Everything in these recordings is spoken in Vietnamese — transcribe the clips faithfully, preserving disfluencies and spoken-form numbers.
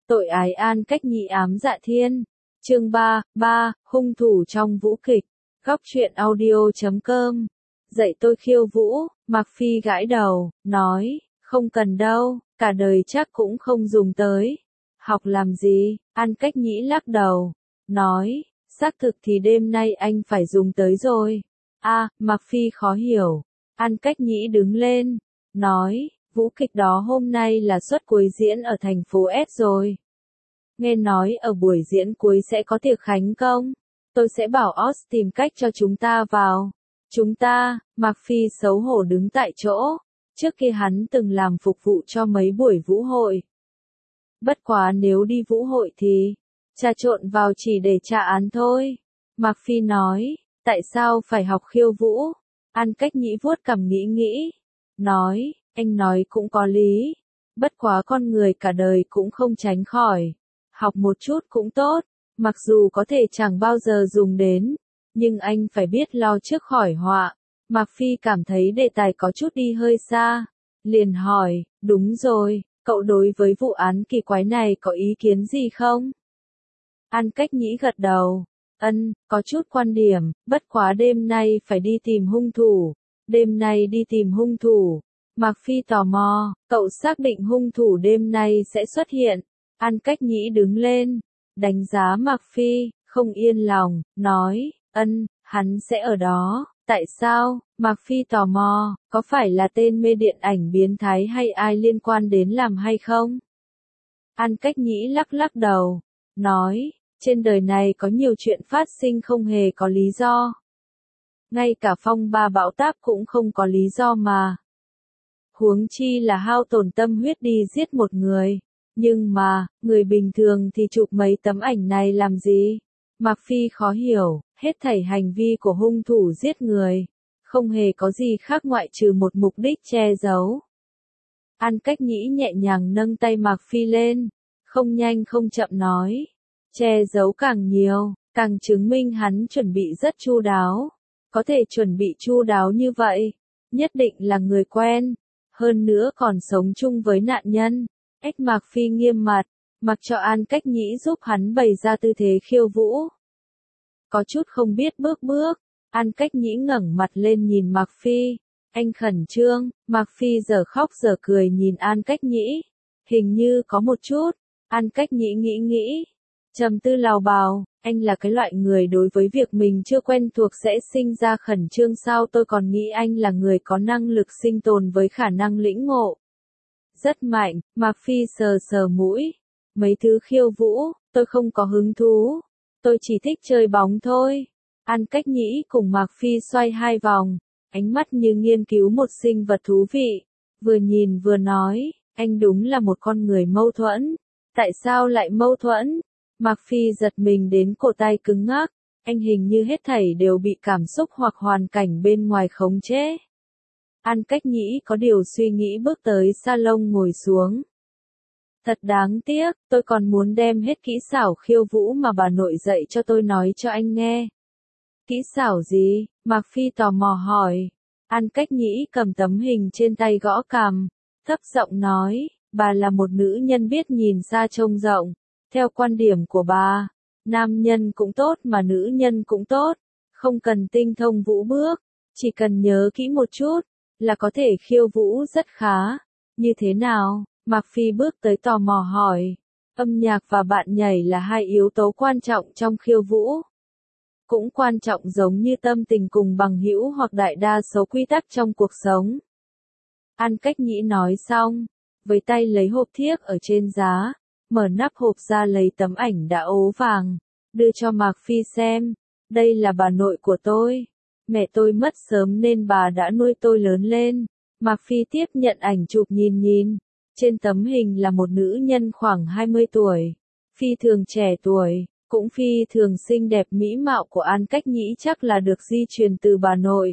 Tội ái An Cách Nhĩ ám dạ thiên. Chương ba, ba, hung thủ trong vũ kịch. Góc truyện audio chấm com. Dạy tôi khiêu vũ, Mạc Phi gãi đầu, nói, không cần đâu, cả đời chắc cũng không dùng tới. Học làm gì? An Cách Nhĩ lắc đầu, nói, xác thực thì đêm nay anh phải dùng tới rồi. A, à, Mạc Phi khó hiểu. An Cách Nhĩ đứng lên, nói, vũ kịch đó hôm nay là suất cuối diễn ở thành phố S rồi. Nghe nói ở buổi diễn cuối sẽ có tiệc khánh công. Tôi sẽ bảo Oz tìm cách cho chúng ta vào. Chúng ta, Mạc Phi xấu hổ đứng tại chỗ. Trước kia hắn từng làm phục vụ cho mấy buổi vũ hội. Bất quá nếu đi vũ hội thì, trà trộn vào chỉ để trả án thôi. Mạc Phi nói, tại sao phải học khiêu vũ? An Cách Nhĩ vuốt cằm nghĩ nghĩ. Nói, anh nói cũng có lý. Bất quá con người cả đời cũng không tránh khỏi. Học một chút cũng tốt, mặc dù có thể chẳng bao giờ dùng đến, nhưng anh phải biết lo trước khỏi họa. Mạc Phi cảm thấy đề tài có chút đi hơi xa, liền hỏi, đúng rồi, cậu đối với vụ án kỳ quái này có ý kiến gì không? An Cách Nhĩ gật đầu, ân, có chút quan điểm, bất quá đêm nay phải đi tìm hung thủ, đêm nay đi tìm hung thủ. Mạc Phi tò mò, cậu xác định hung thủ đêm nay sẽ xuất hiện. An Cách Nhĩ đứng lên, đánh giá Mạc Phi, không yên lòng, nói, ân, hắn sẽ ở đó, tại sao? Mạc Phi tò mò, có phải là tên mê điện ảnh biến thái hay ai liên quan đến làm hay không? An Cách Nhĩ lắc lắc đầu, nói, trên đời này có nhiều chuyện phát sinh không hề có lý do. Ngay cả phong ba bão táp cũng không có lý do mà. Huống chi là hao tổn tâm huyết đi giết một người. Nhưng mà, người bình thường thì chụp mấy tấm ảnh này làm gì? Mạc Phi khó hiểu, hết thảy hành vi của hung thủ giết người. Không hề có gì khác ngoại trừ một mục đích che giấu. An Cách Nhĩ nhẹ nhàng nâng tay Mạc Phi lên, không nhanh không chậm nói. Che giấu càng nhiều, càng chứng minh hắn chuẩn bị rất chu đáo. Có thể chuẩn bị chu đáo như vậy, nhất định là người quen. Hơn nữa còn sống chung với nạn nhân. Ếch Mạc Phi nghiêm mặt, mặc cho An Cách Nhĩ giúp hắn bày ra tư thế khiêu vũ. Có chút không biết bước bước, An Cách Nhĩ ngẩng mặt lên nhìn Mạc Phi. Anh khẩn trương, Mạc Phi giờ khóc giờ cười nhìn An Cách Nhĩ. Hình như có một chút, An Cách Nhĩ nghĩ nghĩ. Trầm tư lào bào, anh là cái loại người đối với việc mình chưa quen thuộc sẽ sinh ra khẩn trương sao? Tôi còn nghĩ anh là người có năng lực sinh tồn với khả năng lĩnh ngộ. Rất mạnh, Mạc Phi sờ sờ mũi. Mấy thứ khiêu vũ, tôi không có hứng thú. Tôi chỉ thích chơi bóng thôi. An Cách Nhĩ cùng Mạc Phi xoay hai vòng. Ánh mắt như nghiên cứu một sinh vật thú vị. Vừa nhìn vừa nói, anh đúng là một con người mâu thuẫn. Tại sao lại mâu thuẫn? Mạc Phi giật mình đến cổ tay cứng ngắc. Anh hình như hết thảy đều bị cảm xúc hoặc hoàn cảnh bên ngoài khống chế. An Cách Nhĩ có điều suy nghĩ bước tới salon ngồi xuống. Thật đáng tiếc, tôi còn muốn đem hết kỹ xảo khiêu vũ mà bà nội dạy cho tôi nói cho anh nghe. Kỹ xảo gì? Mạc Phi tò mò hỏi. An Cách Nhĩ cầm tấm hình trên tay gõ cằm, thấp giọng nói, bà là một nữ nhân biết nhìn xa trông rộng. Theo quan điểm của bà, nam nhân cũng tốt mà nữ nhân cũng tốt, không cần tinh thông vũ bước, chỉ cần nhớ kỹ một chút, là có thể khiêu vũ rất khá. Như thế nào? Mạc Phi bước tới tò mò hỏi. Âm nhạc và bạn nhảy là hai yếu tố quan trọng trong khiêu vũ. Cũng quan trọng giống như tâm tình cùng bằng hữu hoặc đại đa số quy tắc trong cuộc sống. An Cách Nhĩ nói xong, với tay lấy hộp thiếc ở trên giá, mở nắp hộp ra lấy tấm ảnh đã ố vàng, đưa cho Mạc Phi xem. Đây là bà nội của tôi. Mẹ tôi mất sớm nên bà đã nuôi tôi lớn lên. Mạc Phi tiếp nhận ảnh chụp nhìn nhìn. Trên tấm hình là một nữ nhân khoảng hai mươi tuổi. Phi thường trẻ tuổi, cũng phi thường xinh đẹp. Mỹ mạo của An Cách Nhĩ chắc là được di truyền từ bà nội.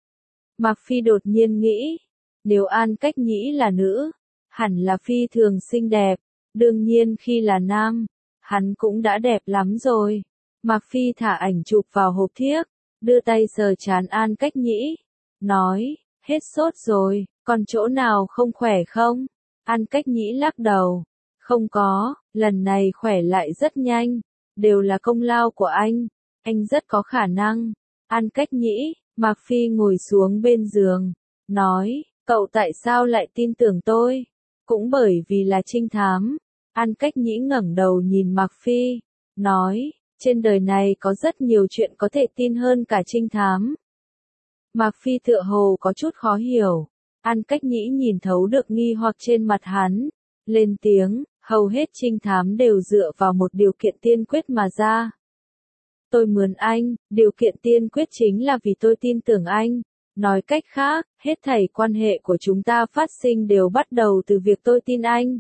Mạc Phi đột nhiên nghĩ, nếu An Cách Nhĩ là nữ, hẳn là phi thường xinh đẹp. Đương nhiên khi là nam, hắn cũng đã đẹp lắm rồi. Mạc Phi thả ảnh chụp vào hộp thiếc, đưa tay sờ trán An Cách Nhĩ, nói, hết sốt rồi, còn chỗ nào không khỏe không? An Cách Nhĩ lắc đầu, Không có, lần này khỏe lại rất nhanh, đều là công lao của anh, anh rất có khả năng. An Cách Nhĩ, Mạc Phi ngồi xuống bên giường, nói, cậu tại sao lại tin tưởng tôi? Cũng bởi vì là trinh thám. An Cách Nhĩ ngẩng đầu nhìn Mạc Phi, nói, trên đời này có rất nhiều chuyện có thể tin hơn cả trinh thám. Mạc Phi tựa hồ có chút khó hiểu. An Cách Nhĩ nhìn thấu được nghi hoặc trên mặt hắn, lên tiếng, hầu hết trinh thám đều dựa vào một điều kiện tiên quyết mà ra. Tôi mướn anh, điều kiện tiên quyết chính là vì tôi tin tưởng anh. Nói cách khác, hết thảy quan hệ của chúng ta phát sinh đều bắt đầu từ việc tôi tin anh.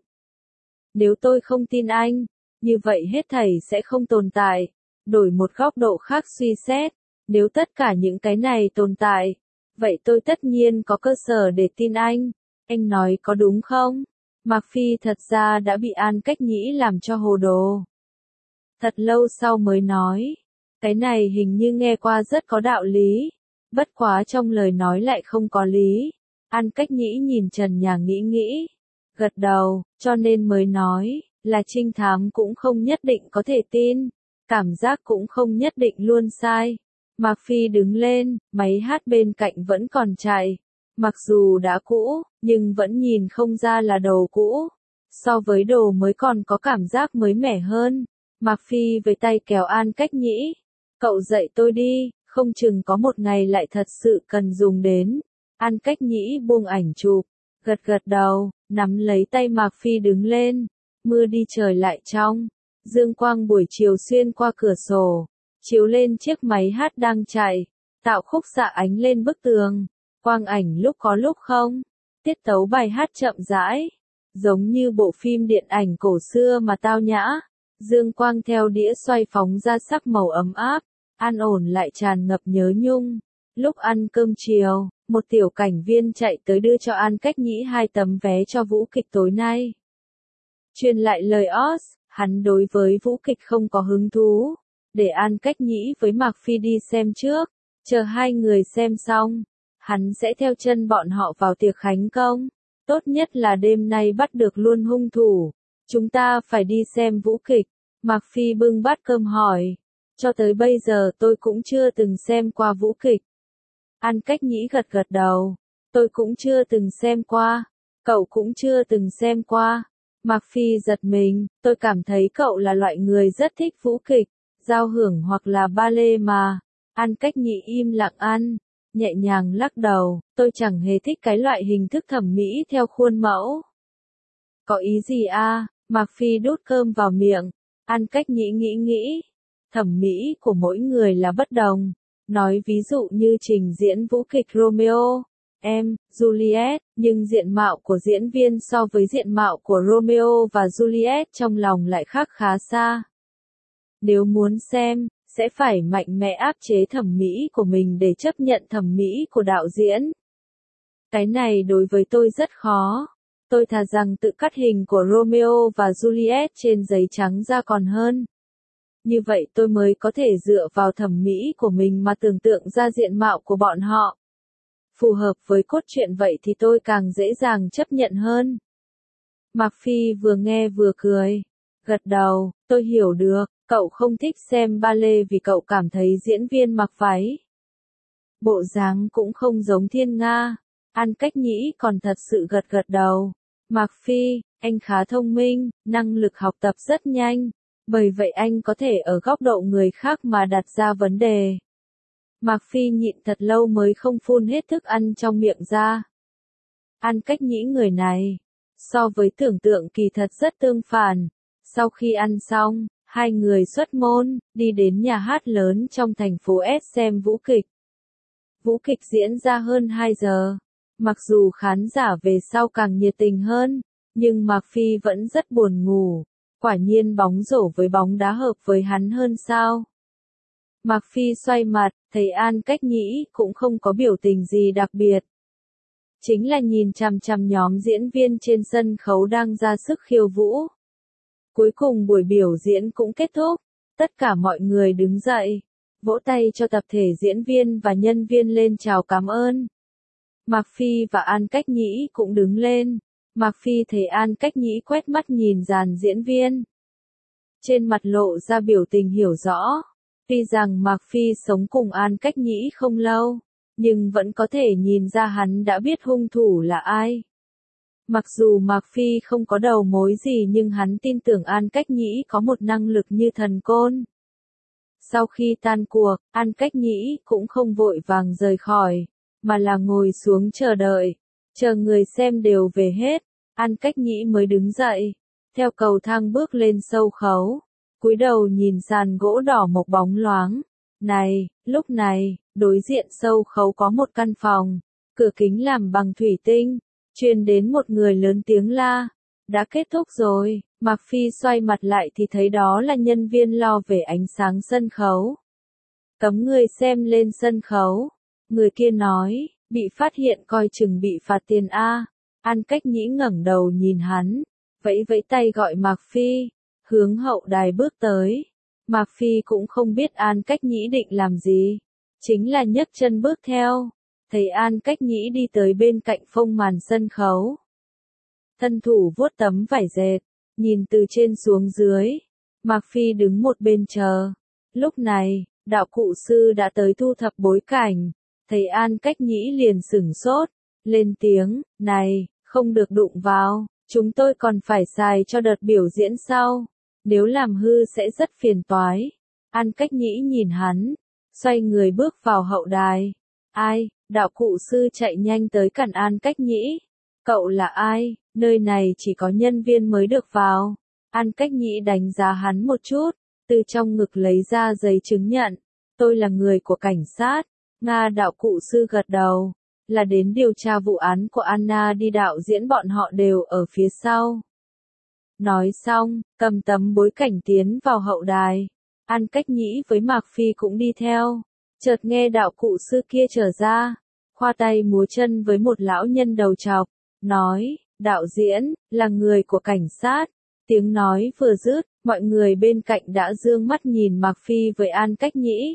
Nếu tôi không tin anh, như vậy hết thảy sẽ không tồn tại. Đổi một góc độ khác suy xét, nếu tất cả những cái này tồn tại, vậy tôi tất nhiên có cơ sở để tin anh. Anh nói có đúng không? Mạc Phi thật ra đã bị An Cách Nhĩ làm cho hồ đồ. Thật lâu sau mới nói, cái này hình như nghe qua rất có đạo lý, bất quá trong lời nói lại không có lý. An Cách Nhĩ nhìn Trần Nhà nghĩ nghĩ, gật đầu, cho nên mới nói, là trinh thám cũng không nhất định có thể tin, cảm giác cũng không nhất định luôn sai. Mạc Phi đứng lên, máy hát bên cạnh vẫn còn chạy. Mặc dù đã cũ, nhưng vẫn nhìn không ra là đồ cũ. So với đồ mới còn có cảm giác mới mẻ hơn. Mạc Phi với tay kéo An Cách Nhĩ. Cậu dạy tôi đi, không chừng có một ngày lại thật sự cần dùng đến. An Cách Nhĩ buông ảnh chụp, gật gật đầu, nắm lấy tay Mạc Phi đứng lên. Mưa đi trời lại trong. Dương quang buổi chiều xuyên qua cửa sổ, chiếu lên chiếc máy hát đang chạy, tạo khúc xạ ánh lên bức tường. Quang ảnh lúc có lúc không. Tiết tấu bài hát chậm rãi, giống như bộ phim điện ảnh cổ xưa mà tao nhã. Dương quang theo đĩa xoay phóng ra sắc màu ấm áp, an ổn lại tràn ngập nhớ nhung. Lúc ăn cơm chiều, một tiểu cảnh viên chạy tới đưa cho An Cách Nhĩ hai tấm vé cho vũ kịch tối nay. Truyền lại lời Oz, hắn đối với vũ kịch không có hứng thú, để An Cách Nhĩ với Mạc Phi đi xem trước, chờ hai người xem xong, hắn sẽ theo chân bọn họ vào tiệc khánh công. Tốt nhất là đêm nay bắt được luôn hung thủ. Chúng ta phải đi xem vũ kịch. Mạc Phi bưng bát cơm hỏi. Cho tới bây giờ tôi cũng chưa từng xem qua vũ kịch. An Cách Nhĩ gật gật đầu. Tôi cũng chưa từng xem qua. Cậu cũng chưa từng xem qua. Mạc Phi giật mình. Tôi cảm thấy cậu là loại người rất thích vũ kịch, giao hưởng hoặc là ballet mà. An Cách Nhĩ im lặng ăn, nhẹ nhàng lắc đầu, tôi chẳng hề thích cái loại hình thức thẩm mỹ theo khuôn mẫu. Có ý gì a? Mạc Phi đút cơm vào miệng. An Cách Nhĩ nghĩ nghĩ. Thẩm mỹ của mỗi người là bất đồng. Nói ví dụ như trình diễn vũ kịch Romeo, em, Juliet, nhưng diện mạo của diễn viên so với diện mạo của Romeo và Juliet trong lòng lại khác khá xa. Nếu muốn xem, sẽ phải mạnh mẽ áp chế thẩm mỹ của mình để chấp nhận thẩm mỹ của đạo diễn. Cái này đối với tôi rất khó. Tôi thà rằng tự cắt hình của Romeo và Juliet trên giấy trắng ra còn hơn. Như vậy tôi mới có thể dựa vào thẩm mỹ của mình mà tưởng tượng ra diện mạo của bọn họ. Phù hợp với cốt truyện vậy thì tôi càng dễ dàng chấp nhận hơn. Mạc Phi vừa nghe vừa cười. Gật đầu, tôi hiểu được, cậu không thích xem ballet vì cậu cảm thấy diễn viên mặc váy. Bộ dáng cũng không giống Thiên Nga. An Cách Nhĩ còn thật sự gật gật đầu. Mạc Phi, anh khá thông minh, năng lực học tập rất nhanh. Bởi vậy anh có thể ở góc độ người khác mà đặt ra vấn đề. Mạc Phi nhịn thật lâu mới không phun hết thức ăn trong miệng ra. An Cách Nhĩ người này, so với tưởng tượng kỳ thật rất tương phản. Sau khi ăn xong, hai người xuất môn, đi đến nhà hát lớn trong thành phố S xem vũ kịch. Vũ kịch diễn ra hơn hai giờ. Mặc dù khán giả về sau càng nhiệt tình hơn, nhưng Mạc Phi vẫn rất buồn ngủ. Quả nhiên bóng rổ với bóng đá hợp với hắn hơn sao. Mạc Phi xoay mặt, thấy An Cách Nhĩ cũng không có biểu tình gì đặc biệt. Chính là nhìn chằm chằm nhóm diễn viên trên sân khấu đang ra sức khiêu vũ. Cuối cùng buổi biểu diễn cũng kết thúc, tất cả mọi người đứng dậy, vỗ tay cho tập thể diễn viên và nhân viên lên chào cảm ơn. Mạc Phi và An Cách Nhĩ cũng đứng lên, Mạc Phi thấy An Cách Nhĩ quét mắt nhìn dàn diễn viên. Trên mặt lộ ra biểu tình hiểu rõ. Tuy rằng Mạc Phi sống cùng An Cách Nhĩ không lâu, nhưng vẫn có thể nhìn ra hắn đã biết hung thủ là ai. Mặc dù Mạc Phi không có đầu mối gì nhưng hắn tin tưởng An Cách Nhĩ có một năng lực như thần côn. Sau khi tan cuộc, An Cách Nhĩ cũng không vội vàng rời khỏi, mà là ngồi xuống chờ đợi, chờ người xem đều về hết, An Cách Nhĩ mới đứng dậy, theo cầu thang bước lên sâu khấu, cúi đầu nhìn sàn gỗ đỏ mộc bóng loáng. Này, lúc này, đối diện sâu khấu có một căn phòng, cửa kính làm bằng thủy tinh, truyền đến một người lớn tiếng la, đã kết thúc rồi. Mạc Phi xoay mặt lại thì thấy đó là nhân viên lo về ánh sáng sân khấu. Cấm người xem lên sân khấu. Người kia nói, bị phát hiện coi chừng bị phạt tiền a. An Cách Nhĩ ngẩng đầu nhìn hắn, vẫy vẫy tay gọi Mạc Phi, hướng hậu đài bước tới. Mạc Phi cũng không biết An Cách Nhĩ định làm gì, chính là nhấc chân bước theo, thấy An Cách Nhĩ đi tới bên cạnh phông màn sân khấu. Thân thủ vuốt tấm vải dệt, nhìn từ trên xuống dưới, Mạc Phi đứng một bên chờ. Lúc này, đạo cụ sư đã tới thu thập bối cảnh, thấy An Cách Nhĩ liền sửng sốt, lên tiếng, này, không được đụng vào, chúng tôi còn phải xài cho đợt biểu diễn sau, nếu làm hư sẽ rất phiền toái. An Cách Nhĩ nhìn hắn, xoay người bước vào hậu đài. Ai? Đạo cụ sư chạy nhanh tới cản An Cách Nhĩ. Cậu là ai? Nơi này chỉ có nhân viên mới được vào. An Cách Nhĩ đánh giá hắn một chút, từ trong ngực lấy ra giấy chứng nhận. Tôi là người của cảnh sát. Nga đạo cụ sư gật đầu, là đến điều tra vụ án của Anna đi, đạo diễn bọn họ đều ở phía sau. Nói xong, cầm tấm bối cảnh tiến vào hậu đài. An Cách Nhĩ với Mạc Phi cũng đi theo. Chợt nghe đạo cụ sư kia trở ra, khoa tay múa chân với một lão nhân đầu trọc, nói, đạo diễn, là người của cảnh sát. Tiếng nói vừa dứt, mọi người bên cạnh đã dương mắt nhìn Mạc Phi với An Cách Nhĩ.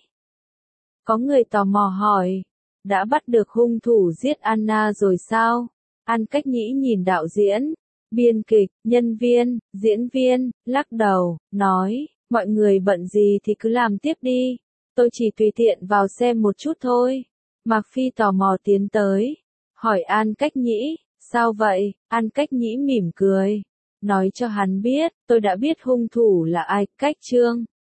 Có người tò mò hỏi, đã bắt được hung thủ giết Anna rồi sao? An Cách Nhĩ nhìn đạo diễn, biên kịch, nhân viên, diễn viên, lắc đầu, nói, mọi người bận gì thì cứ làm tiếp đi, tôi chỉ tùy tiện vào xem một chút thôi. Mạc Phi tò mò tiến tới, hỏi An Cách Nhĩ, sao vậy? An Cách Nhĩ mỉm cười, nói cho hắn biết, tôi đã biết hung thủ là ai. Cách chương